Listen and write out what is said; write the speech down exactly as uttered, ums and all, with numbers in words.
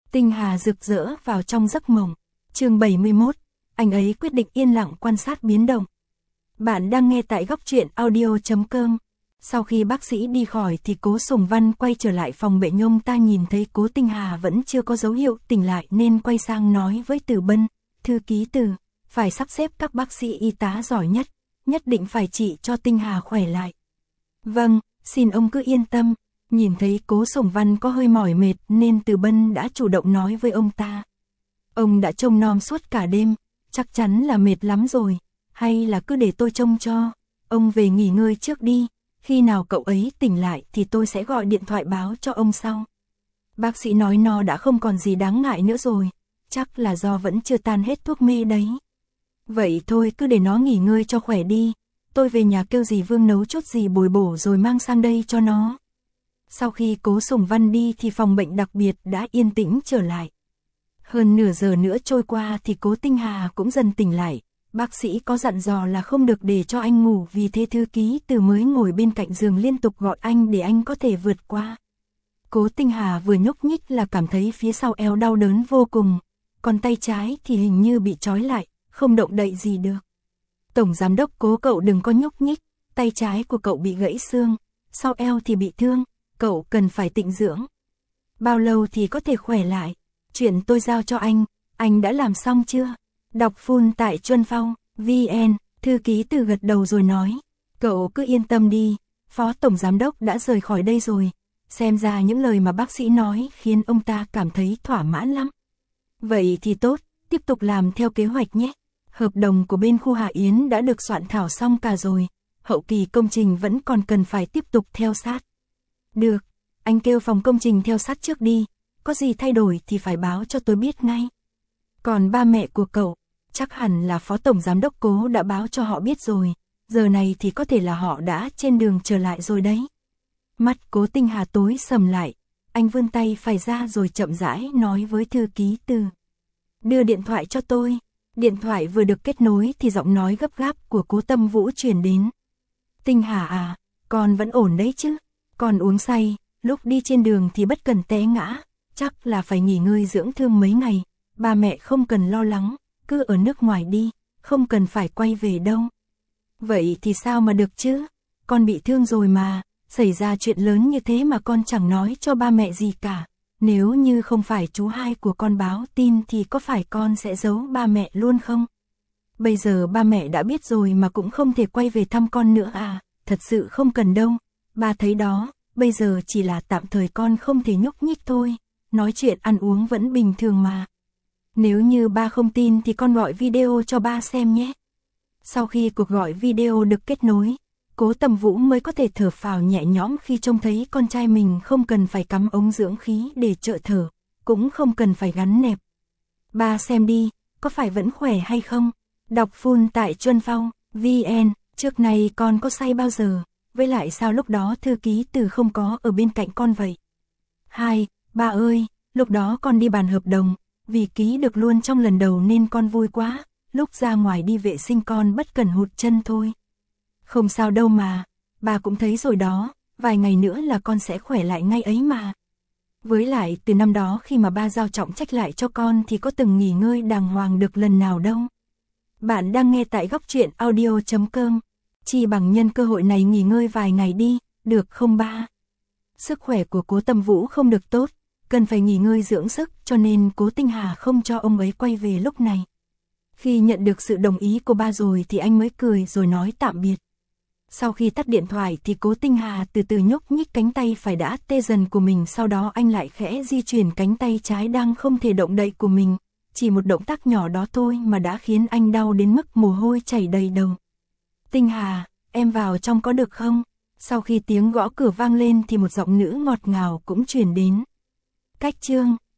Tinh Hà rực rỡ vào trong giấc mộng. Chương bảy mươi mốt, anh ấy quyết định yên lặng quan sát biến động. Bạn đang nghe tại góc truyện audio chấm com. Sau khi bác sĩ đi khỏi thì Cố Sùng Văn quay trở lại phòng bệnh, ông ta nhìn thấy Cố Tinh Hà vẫn chưa có dấu hiệu tỉnh lại nên quay sang nói với Từ Bân, thư ký Từ, phải sắp xếp các bác sĩ y tá giỏi nhất, nhất định phải trị cho Tinh Hà khỏe lại. Vâng, xin ông cứ yên tâm. Nhìn thấy Cố Sùng Văn có hơi mỏi mệt nên Từ Bân đã chủ động nói với ông ta. Ông đã trông nom suốt cả đêm, chắc chắn là mệt lắm rồi, hay là cứ để tôi trông cho, ông về nghỉ ngơi trước đi, khi nào cậu ấy tỉnh lại thì tôi sẽ gọi điện thoại báo cho ông sau. Bác sĩ nói nó đã không còn gì đáng ngại nữa rồi, chắc là do vẫn chưa tan hết thuốc mê đấy. Vậy thôi cứ để nó nghỉ ngơi cho khỏe đi, tôi về nhà kêu dì Vương nấu chút gì bồi bổ rồi mang sang đây cho nó. Sau khi Cố Sùng Văn đi thì phòng bệnh đặc biệt đã yên tĩnh trở lại. Hơn nửa giờ nữa trôi qua thì Cố Tinh Hà cũng dần tỉnh lại. Bác sĩ có dặn dò là không được để cho anh ngủ, vì thế thư ký Từ mới ngồi bên cạnh giường liên tục gọi anh để anh có thể vượt qua. Cố Tinh Hà vừa nhúc nhích là cảm thấy phía sau eo đau đớn vô cùng, còn tay trái thì hình như bị trói lại, không động đậy gì được. Tổng giám đốc Cố, cậu đừng có nhúc nhích, tay trái của cậu bị gãy xương, sau eo thì bị thương, cậu cần phải tịnh dưỡng. Bao lâu thì có thể khỏe lại? Chuyện tôi giao cho anh, anh đã làm xong chưa? Đọc full tại Chuân Phong, vê en, thư ký Từ gật đầu rồi nói. Cậu cứ yên tâm đi, phó tổng giám đốc đã rời khỏi đây rồi. Xem ra những lời mà bác sĩ nói khiến ông ta cảm thấy thỏa mãn lắm. Vậy thì tốt, tiếp tục làm theo kế hoạch nhé. Hợp đồng của bên khu Hà Yến đã được soạn thảo xong cả rồi. Hậu kỳ công trình vẫn còn cần phải tiếp tục theo sát. Được, anh kêu phòng công trình theo sát trước đi. Có gì thay đổi thì phải báo cho tôi biết ngay. Còn ba mẹ của cậu, chắc hẳn là phó tổng giám đốc Cố đã báo cho họ biết rồi. Giờ này thì có thể là họ đã trên đường trở lại rồi đấy. Mắt Cố Tinh Hà tối sầm lại. Anh vươn tay phải ra rồi chậm rãi nói với thư ký Từ. Đưa điện thoại cho tôi. Điện thoại vừa được kết nối thì giọng nói gấp gáp của Cố Tâm Vũ truyền đến. Tinh Hà à, con vẫn ổn đấy chứ? Con uống say, lúc đi trên đường thì bất cần té ngã. Chắc là phải nghỉ ngơi dưỡng thương mấy ngày. Ba mẹ không cần lo lắng, cứ ở nước ngoài đi, không cần phải quay về đâu. Vậy thì sao mà được chứ? Con bị thương rồi mà, xảy ra chuyện lớn như thế mà con chẳng nói cho ba mẹ gì cả. Nếu như không phải chú hai của con báo tin thì có phải con sẽ giấu ba mẹ luôn không? Bây giờ ba mẹ đã biết rồi mà cũng không thể quay về thăm con nữa à? Thật sự không cần đâu. Ba thấy đó, bây giờ chỉ là tạm thời con không thể nhúc nhích thôi. Nói chuyện ăn uống vẫn bình thường mà. Nếu như ba không tin thì con gọi video cho ba xem nhé. Sau khi cuộc gọi video được kết nối, Cố Tầm Vũ mới có thể thở phào nhẹ nhõm khi trông thấy con trai mình không cần phải cắm ống dưỡng khí để trợ thở, cũng không cần phải gắn nẹp. Ba xem đi, có phải vẫn khỏe hay không? Đọc full tại Chuân Phong, vê en, trước này con có say bao giờ? Với lại sao lúc đó thư ký Từ không có ở bên cạnh con vậy? Hai, ba ơi, lúc đó con đi bàn hợp đồng, vì ký được luôn trong lần đầu nên con vui quá, lúc ra ngoài đi vệ sinh con bất cẩn hụt chân thôi. Không sao đâu mà, bà cũng thấy rồi đó, vài ngày nữa là con sẽ khỏe lại ngay ấy mà. Với lại từ năm đó khi mà ba giao trọng trách lại cho con thì có từng nghỉ ngơi đàng hoàng được lần nào đâu. Bạn đang nghe tại góc truyện audio chấm com, chỉ bằng nhân cơ hội này nghỉ ngơi vài ngày đi, được không ba? Sức khỏe của Cố Tâm Vũ không được tốt, cần phải nghỉ ngơi dưỡng sức cho nên Cố Tinh Hà không cho ông ấy quay về lúc này. Khi nhận được sự đồng ý của ba rồi thì anh mới cười rồi nói tạm biệt. Sau khi tắt điện thoại thì Cố Tinh Hà từ từ nhúc nhích cánh tay phải đã tê dần của mình, sau đó anh lại khẽ di chuyển cánh tay trái đang không thể động đậy của mình. Chỉ một động tác nhỏ đó thôi mà đã khiến anh đau đến mức mồ hôi chảy đầy đầu. Tinh Hà, em vào trong có được không? Sau khi tiếng gõ cửa vang lên thì một giọng nữ ngọt ngào cũng truyền đến. Cách chương,